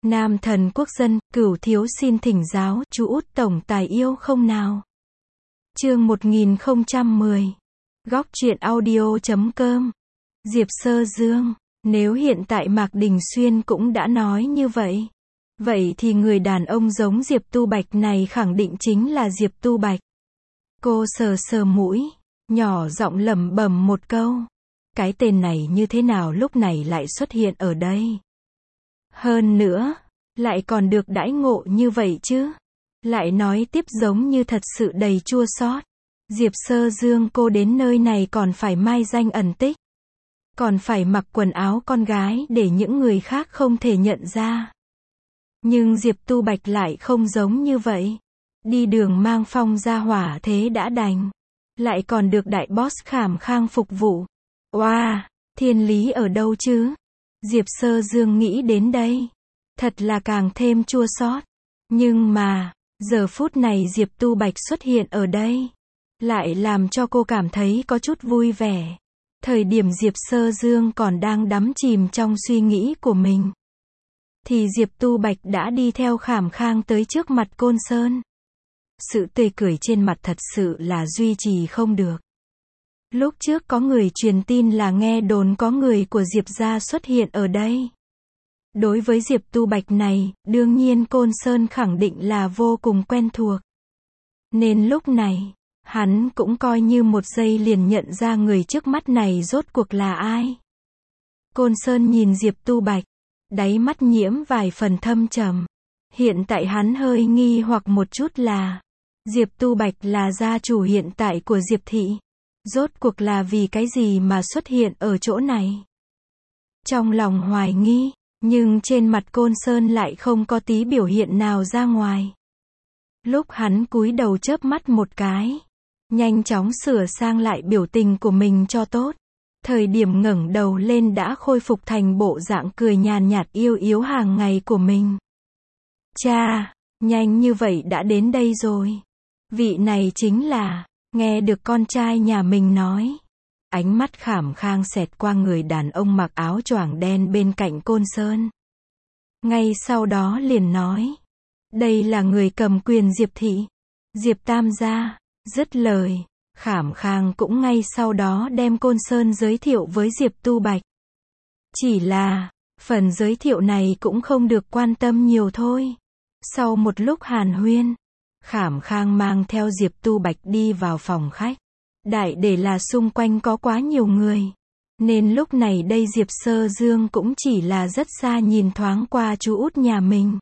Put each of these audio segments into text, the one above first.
Nam thần quốc dân, Cửu thiếu xin thỉnh giáo, chú út tổng tài yêu không nào? Chương 1010. Góc truyện audio.com. Diệp Sơ Dương, nếu hiện tại Mạc Đình Xuyên cũng đã nói như vậy, vậy thì người đàn ông giống Diệp Tu Bạch này khẳng định chính là Diệp Tu Bạch. Cô sờ sờ mũi, nhỏ giọng lẩm bẩm một câu. Cái tên này như thế nào lúc này lại xuất hiện ở đây? Hơn nữa, lại còn được đãi ngộ như vậy chứ? Lại nói tiếp giống như thật sự đầy chua xót. Diệp Sơ Dương cô đến nơi này còn phải mai danh ẩn tích. Còn phải mặc quần áo con gái để những người khác không thể nhận ra. Nhưng Diệp Tu Bạch lại không giống như vậy. Đi đường mang phong ra hỏa thế đã đành. Lại còn được đại boss Khảm Khang phục vụ. Wow, thiên lý ở đâu chứ? Diệp Sơ Dương nghĩ đến đây. Thật là càng thêm chua xót. Nhưng mà, giờ phút này Diệp Tu Bạch xuất hiện ở đây. Lại làm cho cô cảm thấy có chút vui vẻ. Thời điểm Diệp Sơ Dương còn đang đắm chìm trong suy nghĩ của mình. Thì Diệp Tu Bạch đã đi theo Khảm Khang tới trước mặt Côn Sơn. Sự tươi cười trên mặt thật sự là duy trì không được. Lúc trước có người truyền tin là nghe đồn có người của Diệp gia xuất hiện ở đây. Đối với Diệp Tu Bạch này, đương nhiên Côn Sơn khẳng định là vô cùng quen thuộc. Nên lúc này, hắn cũng coi như một giây liền nhận ra người trước mắt này rốt cuộc là ai. Côn Sơn nhìn Diệp Tu Bạch, đáy mắt nhiễm vài phần thâm trầm. Hiện tại hắn hơi nghi hoặc một chút là, Diệp Tu Bạch là gia chủ hiện tại của Diệp thị. Rốt cuộc là vì cái gì mà xuất hiện ở chỗ này? Trong lòng hoài nghi, nhưng trên mặt Côn Sơn lại không có tí biểu hiện nào ra ngoài. Lúc hắn cúi đầu chớp mắt một cái, nhanh chóng sửa sang lại biểu tình của mình cho tốt. Thời điểm ngẩng đầu lên đã khôi phục thành bộ dạng cười nhàn nhạt yêu yếu hàng ngày của mình. Cha, nhanh như vậy đã đến đây rồi. Vị này chính là, nghe được con trai nhà mình nói. Ánh mắt Khảm Khang xẹt qua người đàn ông mặc áo choàng đen bên cạnh Côn Sơn. Ngay sau đó liền nói. Đây là người cầm quyền Diệp thị. Diệp Tam gia. Dứt lời, Khảm Khang cũng ngay sau đó đem Côn Sơn giới thiệu với Diệp Tu Bạch. Chỉ là, phần giới thiệu này cũng không được quan tâm nhiều thôi. Sau một lúc hàn huyên, Khảm Khang mang theo Diệp Tu Bạch đi vào phòng khách. Đại để là xung quanh có quá nhiều người. Nên lúc này đây Diệp Sơ Dương cũng chỉ là rất xa nhìn thoáng qua chú út nhà mình.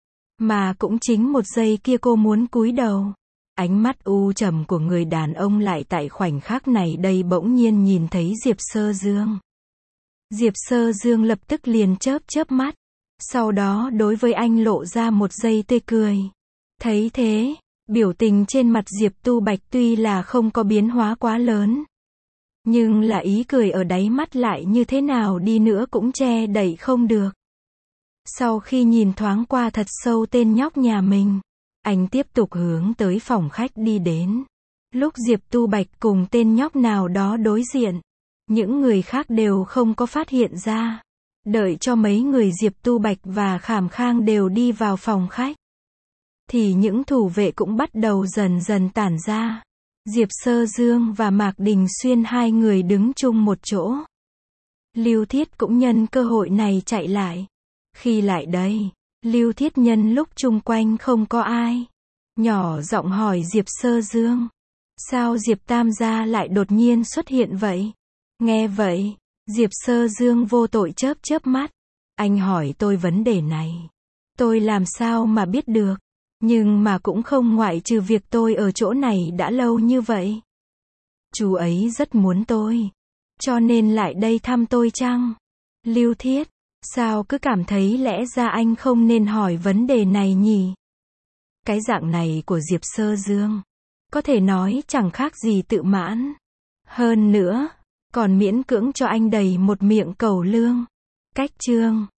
Mà cũng chính một giây kia cô muốn cúi đầu. Ánh mắt u trầm của người đàn ông lại tại khoảnh khắc này đây bỗng nhiên nhìn thấy Diệp Sơ Dương. Diệp Sơ Dương lập tức liền chớp mắt. Sau đó đối với anh lộ ra một giây tươi cười. Thấy thế, biểu tình trên mặt Diệp Tu Bạch tuy là không có biến hóa quá lớn. Nhưng là ý cười ở đáy mắt lại như thế nào đi nữa cũng che đậy không được. Sau khi nhìn thoáng qua thật sâu tên nhóc nhà mình, anh tiếp tục hướng tới phòng khách đi đến. Lúc Diệp Tu Bạch cùng tên nhóc nào đó đối diện, những người khác đều không có phát hiện ra. Đợi cho mấy người Diệp Tu Bạch và Khảm Khang đều đi vào phòng khách, thì những thủ vệ cũng bắt đầu dần dần tản ra. Diệp Sơ Dương và Mạc Đình Xuyên hai người đứng chung một chỗ. Lưu Thiết cũng nhân cơ hội này chạy lại. Khi lại đây, Lưu Thiết nhân lúc chung quanh không có ai, nhỏ giọng hỏi Diệp Sơ Dương. Sao Diệp Tam gia lại đột nhiên xuất hiện vậy? Nghe vậy, Diệp Sơ Dương vô tội chớp mắt. Anh hỏi tôi vấn đề này. Tôi làm sao mà biết được? Nhưng mà cũng không ngoại trừ việc tôi ở chỗ này đã lâu như vậy. Chú ấy rất muốn tôi. Cho nên lại đây thăm tôi chăng? Lưu Thiết, sao cứ cảm thấy lẽ ra anh không nên hỏi vấn đề này nhỉ? Cái dạng này của Diệp Sơ Dương, có thể nói chẳng khác gì tự mãn. Hơn nữa, còn miễn cưỡng cho anh đầy một miệng cẩu lương. Cách chương